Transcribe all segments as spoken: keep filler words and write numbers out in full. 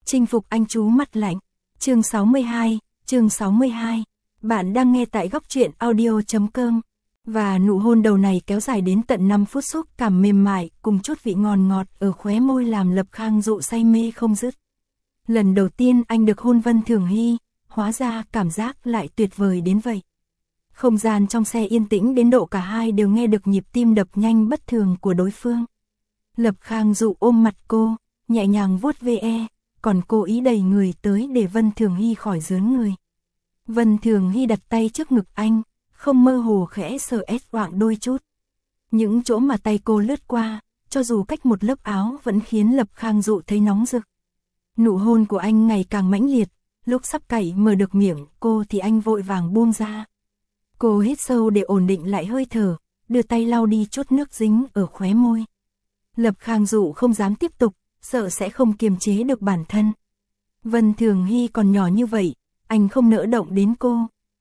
Chinh phục anh chú mắt lạnh. Chương sáu mươi hai, chương sáu mươi hai. Bạn đang nghe tại góc truyện audio chấm com. Và nụ hôn đầu này kéo dài đến tận năm phút, xúc cảm mềm mại cùng chút vị ngọt ngọt ở khóe môi làm Lập Khang Dụ say mê không dứt. Lần đầu tiên anh được hôn Vân Thường Hy, hóa ra cảm giác lại tuyệt vời đến vậy. Không gian trong xe yên tĩnh đến độ cả hai đều nghe được nhịp tim đập nhanh bất thường của đối phương. Lập Khang Dụ ôm mặt cô, nhẹ nhàng vuốt ve, còn cố ý đẩy người tới để Vân Thường Hy khỏi dướn người. Vân Thường Hy đặt tay trước ngực anh, không mơ hồ khẽ sờ ét quạng đôi chút. Những chỗ mà tay cô lướt qua, cho dù cách một lớp áo vẫn khiến Lập Khang Dụ thấy nóng rực. Nụ hôn của anh ngày càng mãnh liệt, lúc sắp cậy mở được miệng cô thì anh vội vàng buông ra. Cô hít sâu để ổn định lại hơi thở, đưa tay lau đi chút nước dính ở khóe môi. Lập Khang Dụ không dám tiếp tục, sợ sẽ không kiềm chế được bản thân. Vân Thường Hy còn nhỏ như vậy, anh không nỡ động đến cô.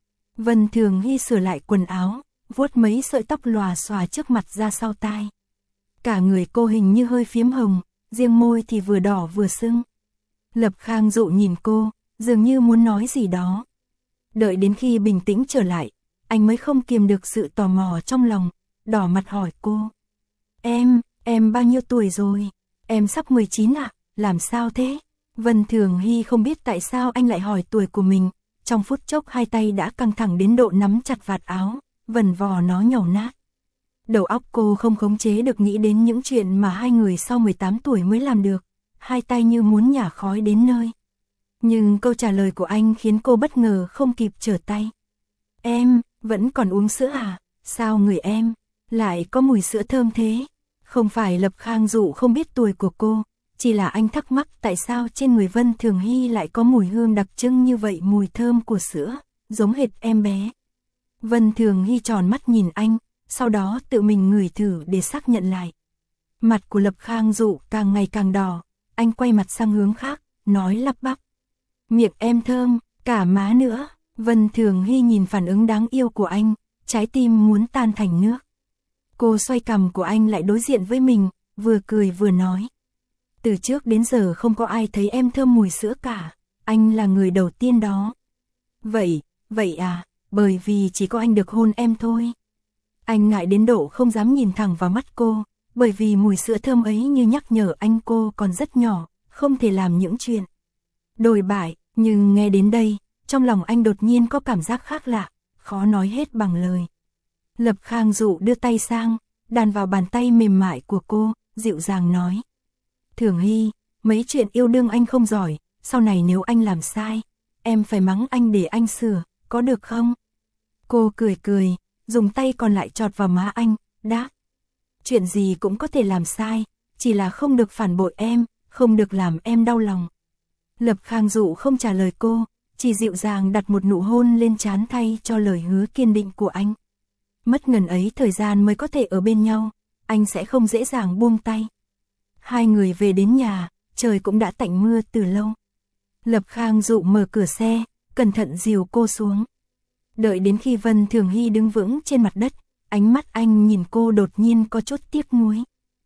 Vân Thường Hy sửa lại quần áo, vuốt mấy sợi tóc lòa xòa trước mặt ra sau tai. Cả người cô hình như hơi phiếm hồng, riêng môi thì vừa đỏ vừa sưng. Lập Khang Dụ nhìn cô, dường như muốn nói gì đó. Đợi đến khi bình tĩnh trở lại, anh mới không kiềm được sự tò mò trong lòng, đỏ mặt hỏi cô. Em, em bao nhiêu tuổi rồi? Em sắp mười chín ạ, à? Làm sao thế? Vân Thường Hy không biết tại sao anh lại hỏi tuổi của mình, trong phút chốc hai tay đã căng thẳng đến độ nắm chặt vạt áo, vần vò nó nhàu nát. Đầu óc cô không khống chế được nghĩ đến những chuyện mà hai người sau mười tám tuổi mới làm được, hai tay như muốn nhả khói đến nơi. Nhưng câu trả lời của anh khiến cô bất ngờ không kịp trở tay. Em, vẫn còn uống sữa à? Sao người em lại có mùi sữa thơm thế? Không phải Lập Khang Dụ không biết tuổi của cô, chỉ là anh thắc mắc tại sao trên người Vân Thường Hy lại có mùi hương đặc trưng như vậy, mùi thơm của sữa, giống hệt em bé. Vân Thường Hy tròn mắt nhìn anh, sau đó tự mình ngửi thử để xác nhận lại. Mặt của Lập Khang Dụ càng ngày càng đỏ, anh quay mặt sang hướng khác, nói lắp bắp. Miệng em thơm, cả má nữa. Vân Thường Hy nhìn phản ứng đáng yêu của anh, trái tim muốn tan thành nước. Cô xoay cằm của anh lại đối diện với mình, vừa cười vừa nói. Từ trước đến giờ không có ai thấy em thơm mùi sữa cả, anh là người đầu tiên đó. Vậy, vậy à, bởi vì chỉ có anh được hôn em thôi. Anh ngại đến độ không dám nhìn thẳng vào mắt cô, bởi vì mùi sữa thơm ấy như nhắc nhở anh cô còn rất nhỏ, không thể làm những chuyện đồi bại, nhưng nghe đến đây, trong lòng anh đột nhiên có cảm giác khác lạ, khó nói hết bằng lời. Lập Khang Dụ đưa tay sang, đàn vào bàn tay mềm mại của cô, dịu dàng nói. Thường Hy, mấy chuyện yêu đương anh không giỏi, sau này nếu anh làm sai, em phải mắng anh để anh sửa, có được không? Cô cười cười, dùng tay còn lại chọt vào má anh, đáp. Chuyện gì cũng có thể làm sai, chỉ là không được phản bội em, không được làm em đau lòng. Lập Khang Dụ không trả lời cô, chỉ dịu dàng đặt một nụ hôn lên trán thay cho lời hứa kiên định của anh. Mất ngần ấy thời gian mới có thể ở bên nhau, anh sẽ không dễ dàng buông tay. Hai người về đến nhà, trời cũng đã tạnh mưa từ lâu. Lập Khang Dụ mở cửa xe, cẩn thận dìu cô xuống. Đợi đến khi Vân Thường Hy đứng vững trên mặt đất, ánh mắt anh nhìn cô đột nhiên có chút tiếc nuối.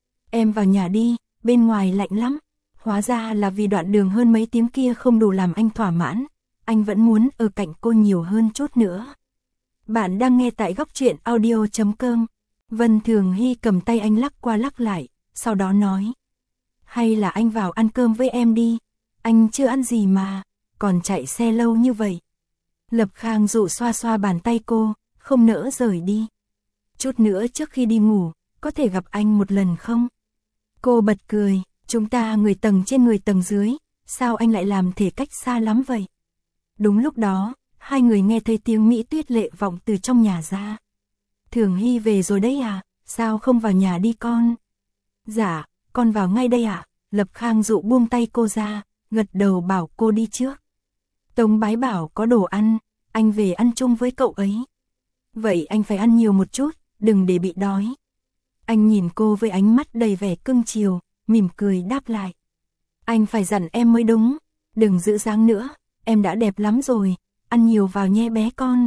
Em vào nhà đi, bên ngoài lạnh lắm. Hóa ra là vì đoạn đường hơn mấy tiếng kia không đủ làm anh thỏa mãn, anh vẫn muốn ở cạnh cô nhiều hơn chút nữa. Bạn đang nghe tại góc truyện audio chấm com. Vân Thường Hy cầm tay anh lắc qua lắc lại, sau đó nói. Hay là anh vào ăn cơm với em đi, anh chưa ăn gì mà, còn chạy xe lâu như vậy. Lập Khang Dụ xoa xoa bàn tay cô, không nỡ rời đi. Chút nữa trước khi đi ngủ, có thể gặp anh một lần không? Cô bật cười. Chúng ta người tầng trên người tầng dưới, sao anh lại làm thể cách xa lắm vậy? Đúng lúc đó, hai người nghe thấy tiếng Mỹ Tuyết Lệ vọng từ trong nhà ra. Thường Hy về rồi đấy à, sao không vào nhà đi con? Dạ, con vào ngay đây ạ. Lập Khang Dụ buông tay cô ra, gật đầu bảo cô đi trước. Tống Bái bảo có đồ ăn, anh về ăn chung với cậu ấy. Vậy anh phải ăn nhiều một chút, đừng để bị đói. Anh nhìn cô với ánh mắt đầy vẻ cưng chiều, mỉm cười đáp lại. Anh phải dặn em mới đúng, đừng giữ dáng nữa, em đã đẹp lắm rồi, ăn nhiều vào nhé bé con.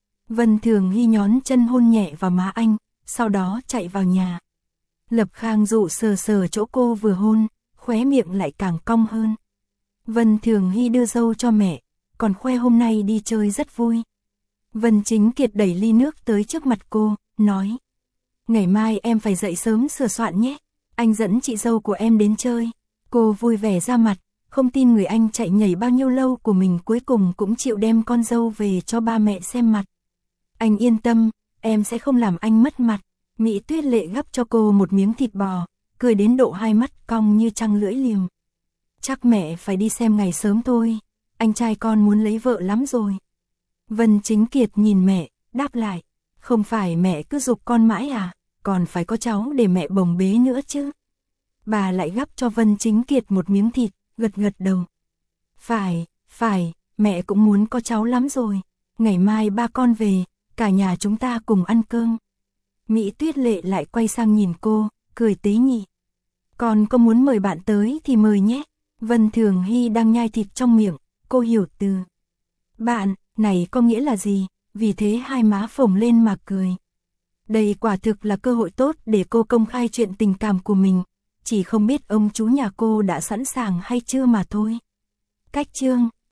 Vân Thường Hy nhón chân hôn nhẹ vào má anh, sau đó chạy vào nhà. Lập Khang Dụ sờ sờ chỗ cô vừa hôn, khóe miệng lại càng cong hơn. Vân Thường Hy đưa dâu cho mẹ, còn khoe hôm nay đi chơi rất vui. Vân Chính Kiệt đẩy ly nước tới trước mặt cô, nói. Ngày mai em phải dậy sớm sửa soạn nhé, anh dẫn chị dâu của em đến chơi. Cô vui vẻ ra mặt, không tin người anh chạy nhảy bao nhiêu lâu của mình cuối cùng cũng chịu đem con dâu về cho ba mẹ xem mặt. Anh yên tâm, em sẽ không làm anh mất mặt. Mỹ Tuyết Lệ gắp cho cô một miếng thịt bò, cười đến độ hai mắt cong như trăng lưỡi liềm. Chắc mẹ phải đi xem ngày sớm thôi, anh trai con muốn lấy vợ lắm rồi. Vân Chính Kiệt nhìn mẹ, đáp lại, không phải mẹ cứ giục con mãi à, còn phải có cháu để mẹ bồng bế nữa chứ. Bà lại gắp cho Vân Chính Kiệt một miếng thịt, gật gật đầu. Phải, phải, mẹ cũng muốn có cháu lắm rồi, ngày mai ba con về, cả nhà chúng ta cùng ăn cơm. Mỹ Tuyết Lệ lại quay sang nhìn cô, cười tế nhị. Con có muốn mời bạn tới thì mời nhé. Vân Thường Hy đang nhai thịt trong miệng, cô hiểu từ bạn này có nghĩa là gì, vì thế hai má phồng lên mà cười. Đây quả thực là cơ hội tốt để cô công khai chuyện tình cảm của mình, chỉ không biết ông chú nhà cô đã sẵn sàng hay chưa mà thôi. Cách chương